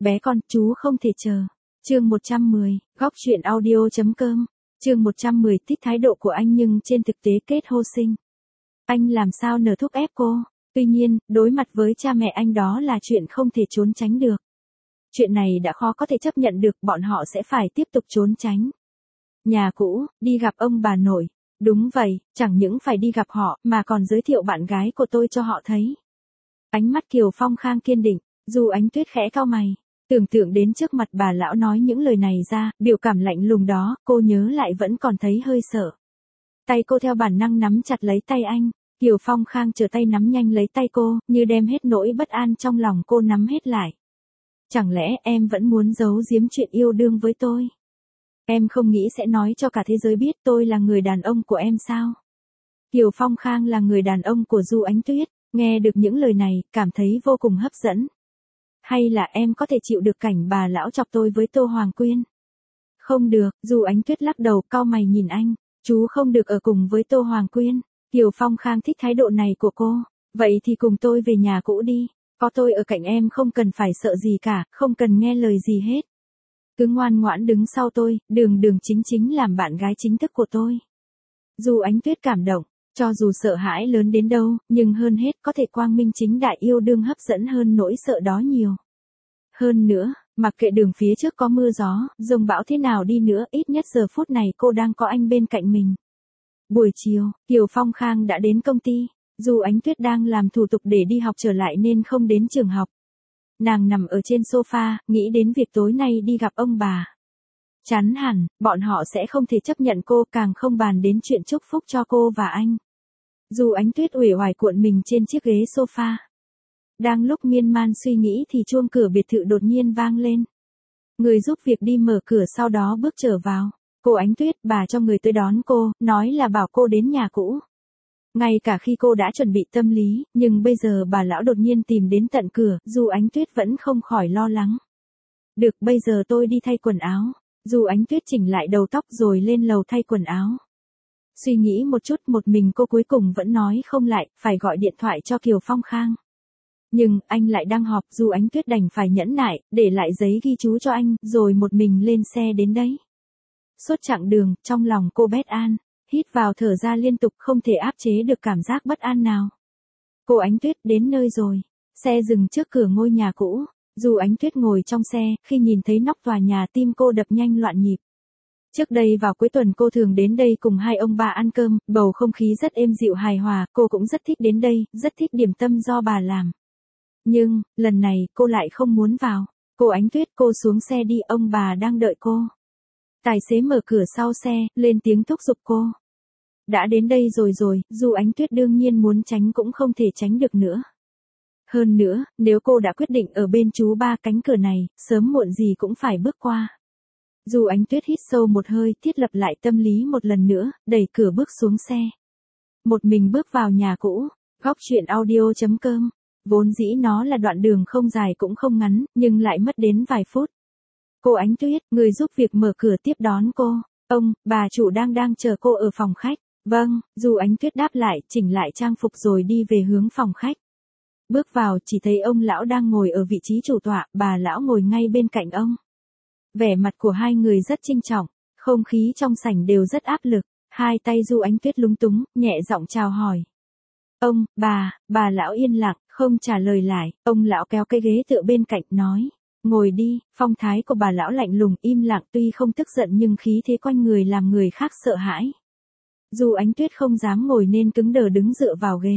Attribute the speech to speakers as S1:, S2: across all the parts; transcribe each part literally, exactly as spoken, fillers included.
S1: bé con, chú không thể chờ. Chương một trăm mười, góc truyện audio.com. Chương một trăm mười, thích thái độ của anh nhưng trên thực tế kết hô sinh. Anh làm sao nỡ thúc ép cô? Tuy nhiên, đối mặt với cha mẹ anh đó là chuyện không thể trốn tránh được. Chuyện này đã khó có thể chấp nhận được, bọn họ sẽ phải tiếp tục trốn tránh. Nhà cũ, đi gặp ông bà nội. Đúng vậy, chẳng những phải đi gặp họ, mà còn giới thiệu bạn gái của tôi cho họ thấy. Ánh mắt Kiều Phong Khang kiên định, dù Ánh Tuyết khẽ cau mày. Tưởng tượng đến trước mặt bà lão nói những lời này ra, biểu cảm lạnh lùng đó, cô nhớ lại vẫn còn thấy hơi sợ. Tay cô theo bản năng nắm chặt lấy tay anh, Kiều Phong Khang trở tay nắm nhanh lấy tay cô, như đem hết nỗi bất an trong lòng cô nắm hết lại. Chẳng lẽ em vẫn muốn giấu giếm chuyện yêu đương với tôi? Em không nghĩ sẽ nói cho cả thế giới biết tôi là người đàn ông của em sao? Kiều Phong Khang là người đàn ông của Du Ánh Tuyết, nghe được những lời này, cảm thấy vô cùng hấp dẫn. Hay là em có thể chịu được cảnh bà lão chọc tôi với Tô Hoàng Quyên? Không được, Du Ánh Tuyết lắc đầu cau mày nhìn anh, chú không được ở cùng với Tô Hoàng Quyên. Kiều Phong Khang thích thái độ này của cô, vậy thì cùng tôi về nhà cũ đi, có tôi ở cạnh em không cần phải sợ gì cả, không cần nghe lời gì hết. Cứ ngoan ngoãn đứng sau tôi, đường đường chính chính làm bạn gái chính thức của tôi. Du Ánh Tuyết cảm động, cho dù sợ hãi lớn đến đâu, nhưng hơn hết có thể quang minh chính đại yêu đương hấp dẫn hơn nỗi sợ đó nhiều. Hơn nữa, mặc kệ đường phía trước có mưa gió, dông bão thế nào đi nữa, ít nhất giờ phút này cô đang có anh bên cạnh mình. Buổi chiều, Kiều Phong Khang đã đến công ty, dù Ánh Tuyết đang làm thủ tục để đi học trở lại nên không đến trường học. Nàng nằm ở trên sofa, nghĩ đến việc tối nay đi gặp ông bà. Chắn hẳn, bọn họ sẽ không thể chấp nhận cô, càng không bàn đến chuyện chúc phúc cho cô và anh. Dù Ánh Tuyết uể oải cuộn mình trên chiếc ghế sofa. Đang lúc miên man suy nghĩ thì chuông cửa biệt thự đột nhiên vang lên. Người giúp việc đi mở cửa sau đó bước trở vào. Cô Ánh Tuyết, bà cho người tới đón cô, nói là bảo cô đến nhà cũ. Ngay cả khi cô đã chuẩn bị tâm lý, nhưng bây giờ bà lão đột nhiên tìm đến tận cửa, dù Ánh Tuyết vẫn không khỏi lo lắng. Được, bây giờ tôi đi thay quần áo. Dù Ánh Tuyết chỉnh lại đầu tóc rồi lên lầu thay quần áo. Suy nghĩ một chút, một mình cô cuối cùng vẫn nói không lại, phải gọi điện thoại cho Kiều Phong Khang. Nhưng, anh lại đang họp, dù Ánh Tuyết đành phải nhẫn nại, để lại giấy ghi chú cho anh, rồi một mình lên xe đến đấy. Suốt chặng đường, trong lòng cô bất an, hít vào thở ra liên tục, không thể áp chế được cảm giác bất an nào. Cô Ánh Tuyết đến nơi rồi. Xe dừng trước cửa ngôi nhà cũ. Dù Ánh Tuyết ngồi trong xe, khi nhìn thấy nóc tòa nhà tim cô đập nhanh loạn nhịp. Trước đây vào cuối tuần cô thường đến đây cùng hai ông bà ăn cơm, bầu không khí rất êm dịu hài hòa, cô cũng rất thích đến đây, rất thích điểm tâm do bà làm. Nhưng, lần này, cô lại không muốn vào. Cô Ánh Tuyết, cô xuống xe đi, ông bà đang đợi cô. Tài xế mở cửa sau xe, lên tiếng thúc giục cô. Đã đến đây rồi rồi, dù Ánh Tuyết đương nhiên muốn tránh cũng không thể tránh được nữa. Hơn nữa, nếu cô đã quyết định ở bên chú ba, cánh cửa này, sớm muộn gì cũng phải bước qua. Dù Ánh Tuyết hít sâu một hơi, thiết lập lại tâm lý một lần nữa, đẩy cửa bước xuống xe. Một mình bước vào nhà cũ, góc truyện audio.com. Vốn dĩ nó là đoạn đường không dài cũng không ngắn, nhưng lại mất đến vài phút. Cô Ánh Tuyết, người giúp việc mở cửa tiếp đón cô. Ông, bà chủ đang đang chờ cô ở phòng khách. Vâng, dù Ánh Tuyết đáp lại, chỉnh lại trang phục rồi đi về hướng phòng khách. Bước vào, chỉ thấy ông lão đang ngồi ở vị trí chủ tọa, bà lão ngồi ngay bên cạnh ông. Vẻ mặt của hai người rất trinh trọng, không khí trong sảnh đều rất áp lực, hai tay Du Ánh Tuyết lúng túng, nhẹ giọng chào hỏi. Ông, bà, bà lão yên lặng, không trả lời lại, ông lão kéo cái ghế tựa bên cạnh, nói. Ngồi đi, phong thái của bà lão lạnh lùng, im lặng, tuy không tức giận nhưng khí thế quanh người làm người khác sợ hãi. Dù Ánh Tuyết không dám ngồi nên cứng đờ đứng dựa vào ghế.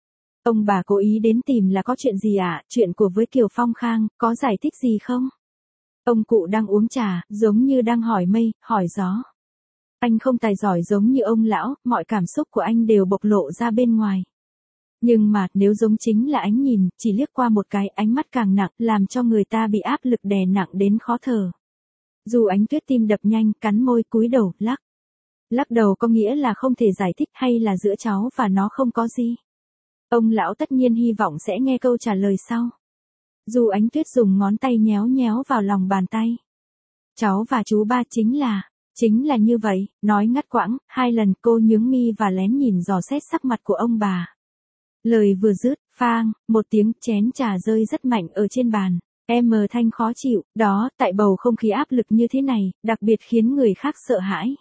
S1: Ông bà cố ý đến tìm là có chuyện gì ạ? À? Chuyện của với Kiều Phong Khang, có giải thích gì không? Ông cụ đang uống trà, giống như đang hỏi mây, hỏi gió. Anh không tài giỏi giống như ông lão, mọi cảm xúc của anh đều bộc lộ ra bên ngoài. Nhưng mà, nếu giống chính là ánh nhìn, chỉ liếc qua một cái, ánh mắt càng nặng, làm cho người ta bị áp lực đè nặng đến khó thở. Dù Ánh Tuyết tim đập nhanh, cắn môi, cúi đầu, lắc. Lắc đầu có nghĩa là không thể giải thích, hay là giữa cháu và nó không có gì? Ông lão tất nhiên hy vọng sẽ nghe câu trả lời sau. Dù Ánh Tuyết dùng ngón tay nhéo nhéo vào lòng bàn tay. Cháu và chú ba chính là, chính là như vậy, nói ngắt quãng, hai lần cô nhướng mi và lén nhìn dò xét sắc mặt của ông bà. Lời vừa dứt, phang, một tiếng chén trà rơi rất mạnh ở trên bàn. Em Thanh khó chịu, đó, tại bầu không khí áp lực như thế này, đặc biệt khiến người khác sợ hãi.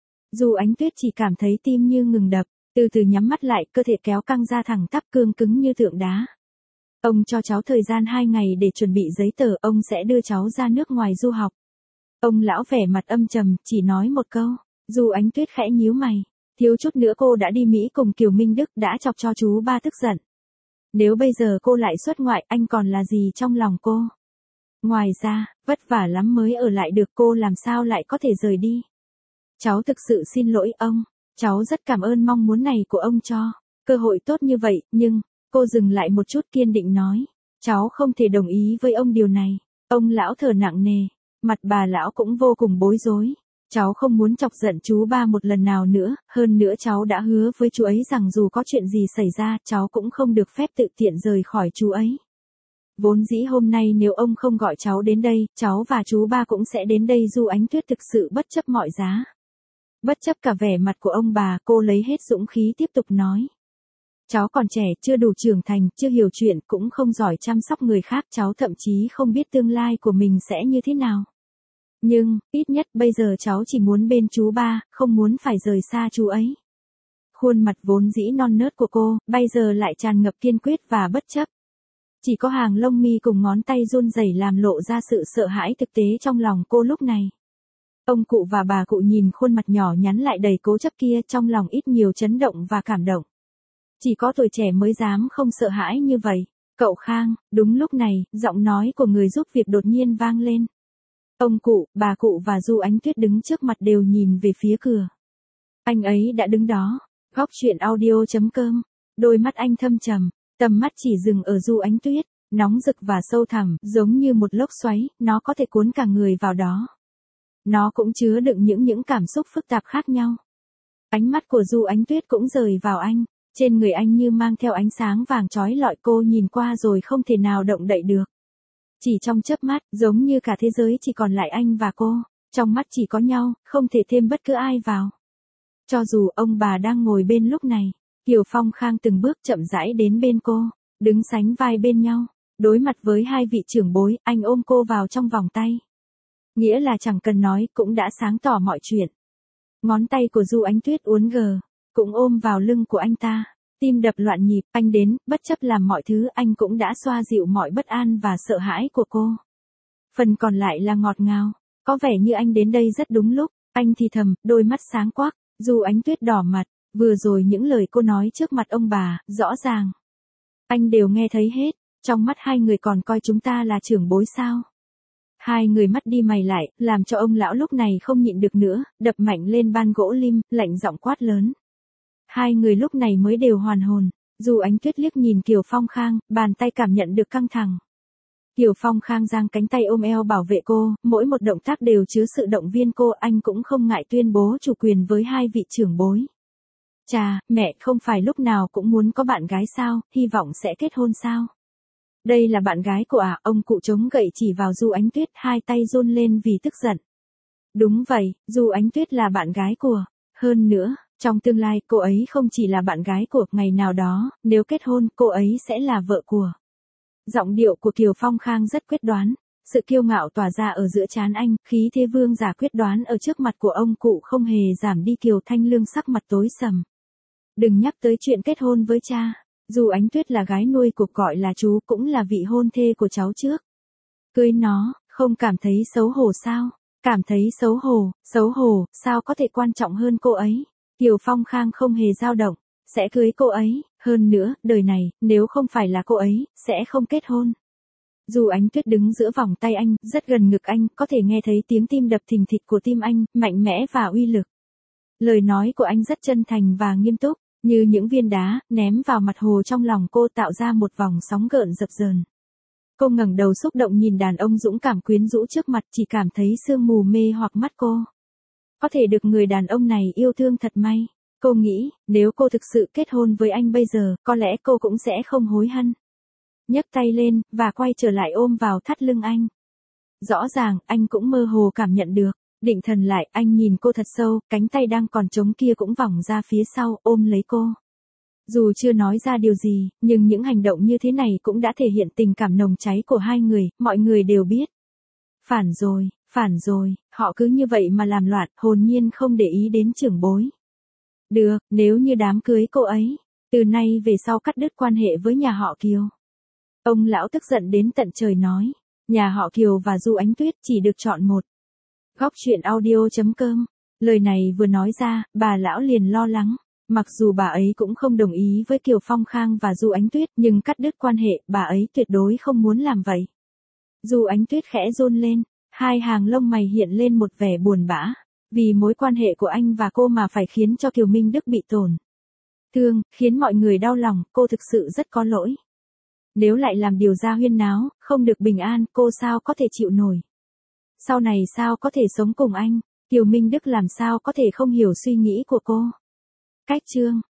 S1: Du Ánh Tuyết chỉ cảm thấy tim như ngừng đập, từ từ nhắm mắt lại, cơ thể kéo căng ra thẳng tắp cương cứng như tượng đá. Ông cho cháu thời gian hai ngày để chuẩn bị giấy tờ, ông sẽ đưa cháu ra nước ngoài du học. Ông lão vẻ mặt âm trầm, chỉ nói một câu. Du Ánh Tuyết khẽ nhíu mày, thiếu chút nữa cô đã đi Mỹ cùng Kiều Minh Đức, đã chọc cho chú ba tức giận. Nếu bây giờ cô lại xuất ngoại, anh còn là gì trong lòng cô? Ngoài ra, vất vả lắm mới ở lại được, cô làm sao lại có thể rời đi? Cháu thực sự xin lỗi ông, cháu rất cảm ơn mong muốn này của ông cho cơ hội tốt như vậy, nhưng, cô dừng lại một chút kiên định nói, cháu không thể đồng ý với ông điều này. Ông lão thở nặng nề, mặt bà lão cũng vô cùng bối rối. Cháu không muốn chọc giận chú ba một lần nào nữa, hơn nữa cháu đã hứa với chú ấy rằng dù có chuyện gì xảy ra, cháu cũng không được phép tự tiện rời khỏi chú ấy. Vốn dĩ hôm nay nếu ông không gọi cháu đến đây, cháu và chú ba cũng sẽ đến đây. Du Ánh Tuyết thực sự bất chấp mọi giá. Bất chấp cả vẻ mặt của ông bà, cô lấy hết dũng khí tiếp tục nói. Cháu còn trẻ, chưa đủ trưởng thành, chưa hiểu chuyện, cũng không giỏi chăm sóc người khác, cháu thậm chí không biết tương lai của mình sẽ như thế nào. Nhưng, ít nhất bây giờ cháu chỉ muốn bên chú ba, không muốn phải rời xa chú ấy. Khuôn mặt vốn dĩ non nớt của cô, bây giờ lại tràn ngập kiên quyết và bất chấp. Chỉ có hàng lông mi cùng ngón tay run rẩy làm lộ ra sự sợ hãi thực tế trong lòng cô lúc này. Ông cụ và bà cụ nhìn khuôn mặt nhỏ nhắn lại đầy cố chấp kia, trong lòng ít nhiều chấn động và cảm động. Chỉ có tuổi trẻ mới dám không sợ hãi như vậy. Cậu Khang, đúng lúc này, giọng nói của người giúp việc đột nhiên vang lên. Ông cụ, bà cụ và Du Ánh Tuyết đứng trước mặt đều nhìn về phía cửa. Anh ấy đã đứng đó. Góc truyện audio chấm com. Đôi mắt anh thâm trầm, tầm mắt chỉ dừng ở Du Ánh Tuyết, nóng rực và sâu thẳm, giống như một lốc xoáy, nó có thể cuốn cả người vào đó. Nó cũng chứa đựng những những cảm xúc phức tạp khác nhau. Ánh mắt của Du Ánh Tuyết cũng rời vào anh, trên người anh như mang theo ánh sáng vàng chói lọi, cô nhìn qua rồi không thể nào động đậy được. Chỉ trong chớp mắt, giống như cả thế giới chỉ còn lại anh và cô, trong mắt chỉ có nhau, không thể thêm bất cứ ai vào. Cho dù ông bà đang ngồi bên lúc này, Kiều Phong Khang từng bước chậm rãi đến bên cô, đứng sánh vai bên nhau, đối mặt với hai vị trưởng bối, anh ôm cô vào trong vòng tay. Nghĩa là chẳng cần nói, cũng đã sáng tỏ mọi chuyện. Ngón tay của Du Ánh Tuyết uốn gờ, cũng ôm vào lưng của anh ta. Tim đập loạn nhịp, anh đến, bất chấp làm mọi thứ, anh cũng đã xoa dịu mọi bất an và sợ hãi của cô. Phần còn lại là ngọt ngào, có vẻ như anh đến đây rất đúng lúc, anh thì thầm, đôi mắt sáng quắc. Du Ánh Tuyết đỏ mặt, vừa rồi những lời cô nói trước mặt ông bà, rõ ràng. Anh đều nghe thấy hết, trong mắt hai người còn coi chúng ta là trưởng bối sao. Hai người mắt đi mày lại, làm cho ông lão lúc này không nhịn được nữa, đập mạnh lên ban gỗ lim, lạnh giọng quát lớn. Hai người lúc này mới đều hoàn hồn. Du Ánh Tuyết liếc nhìn Kiều Phong Khang, bàn tay cảm nhận được căng thẳng. Kiều Phong Khang giang cánh tay ôm eo bảo vệ cô, mỗi một động tác đều chứa sự động viên cô, anh cũng không ngại tuyên bố chủ quyền với hai vị trưởng bối. Chà, mẹ không phải lúc nào cũng muốn có bạn gái sao, hy vọng sẽ kết hôn sao? Đây là bạn gái của à, ông cụ chống gậy chỉ vào Du Ánh Tuyết, hai tay run lên vì tức giận. Đúng vậy, Du Ánh Tuyết là bạn gái của, hơn nữa, trong tương lai cô ấy không chỉ là bạn gái của, ngày nào đó, nếu kết hôn, cô ấy sẽ là vợ của. Giọng điệu của Kiều Phong Khang rất quyết đoán, sự kiêu ngạo tỏa ra ở giữa trán anh, khí thế vương giả quyết đoán ở trước mặt của ông cụ không hề giảm đi. Kiều Thanh Lương sắc mặt tối sầm. Đừng nhắc tới chuyện kết hôn với cha. Du Ánh Tuyết là gái nuôi của, gọi là chú, cũng là vị hôn thê của cháu trước. Cưới nó, không cảm thấy xấu hổ sao? Cảm thấy xấu hổ, xấu hổ, sao có thể quan trọng hơn cô ấy? Kiều Phong Khang không hề dao động, sẽ cưới cô ấy, hơn nữa, đời này, nếu không phải là cô ấy, sẽ không kết hôn. Du Ánh Tuyết đứng giữa vòng tay anh, rất gần ngực anh, có thể nghe thấy tiếng tim đập thình thịch của tim anh, mạnh mẽ và uy lực. Lời nói của anh rất chân thành và nghiêm túc, như những viên đá, ném vào mặt hồ trong lòng cô, tạo ra một vòng sóng gợn dập dờn. Cô ngẩng đầu xúc động nhìn đàn ông dũng cảm quyến rũ trước mặt, chỉ cảm thấy sương mù mê hoặc mắt cô. Có thể được người đàn ông này yêu thương thật may. Cô nghĩ, nếu cô thực sự kết hôn với anh bây giờ, có lẽ cô cũng sẽ không hối hận. Nhấc tay lên, và quay trở lại ôm vào thắt lưng anh. Rõ ràng, anh cũng mơ hồ cảm nhận được. Định thần lại, anh nhìn cô thật sâu, cánh tay đang còn trống kia cũng vòng ra phía sau, ôm lấy cô. Dù chưa nói ra điều gì, nhưng những hành động như thế này cũng đã thể hiện tình cảm nồng cháy của hai người, mọi người đều biết. Phản rồi, phản rồi, họ cứ như vậy mà làm loạn, hồn nhiên không để ý đến trưởng bối. Được, nếu như đám cưới cô ấy, từ nay về sau cắt đứt quan hệ với nhà họ Kiều. Ông lão tức giận đến tận trời nói, nhà họ Kiều và Du Ánh Tuyết chỉ được chọn một. Góc truyện audio chấm com. Lời này vừa nói ra, bà lão liền lo lắng. Mặc dù bà ấy cũng không đồng ý với Kiều Phong Khang và Du Ánh Tuyết, nhưng cắt đứt quan hệ, bà ấy tuyệt đối không muốn làm vậy. Du Ánh Tuyết khẽ run lên, hai hàng lông mày hiện lên một vẻ buồn bã. Vì mối quan hệ của anh và cô mà phải khiến cho Kiều Minh Đức bị tổn thương, khiến mọi người đau lòng, cô thực sự rất có lỗi. Nếu lại làm điều ra huyên náo, không được bình an, cô sao có thể chịu nổi. Sau này sao có thể sống cùng anh, Kiều Minh Đức làm sao có thể không hiểu suy nghĩ của cô. Cách chương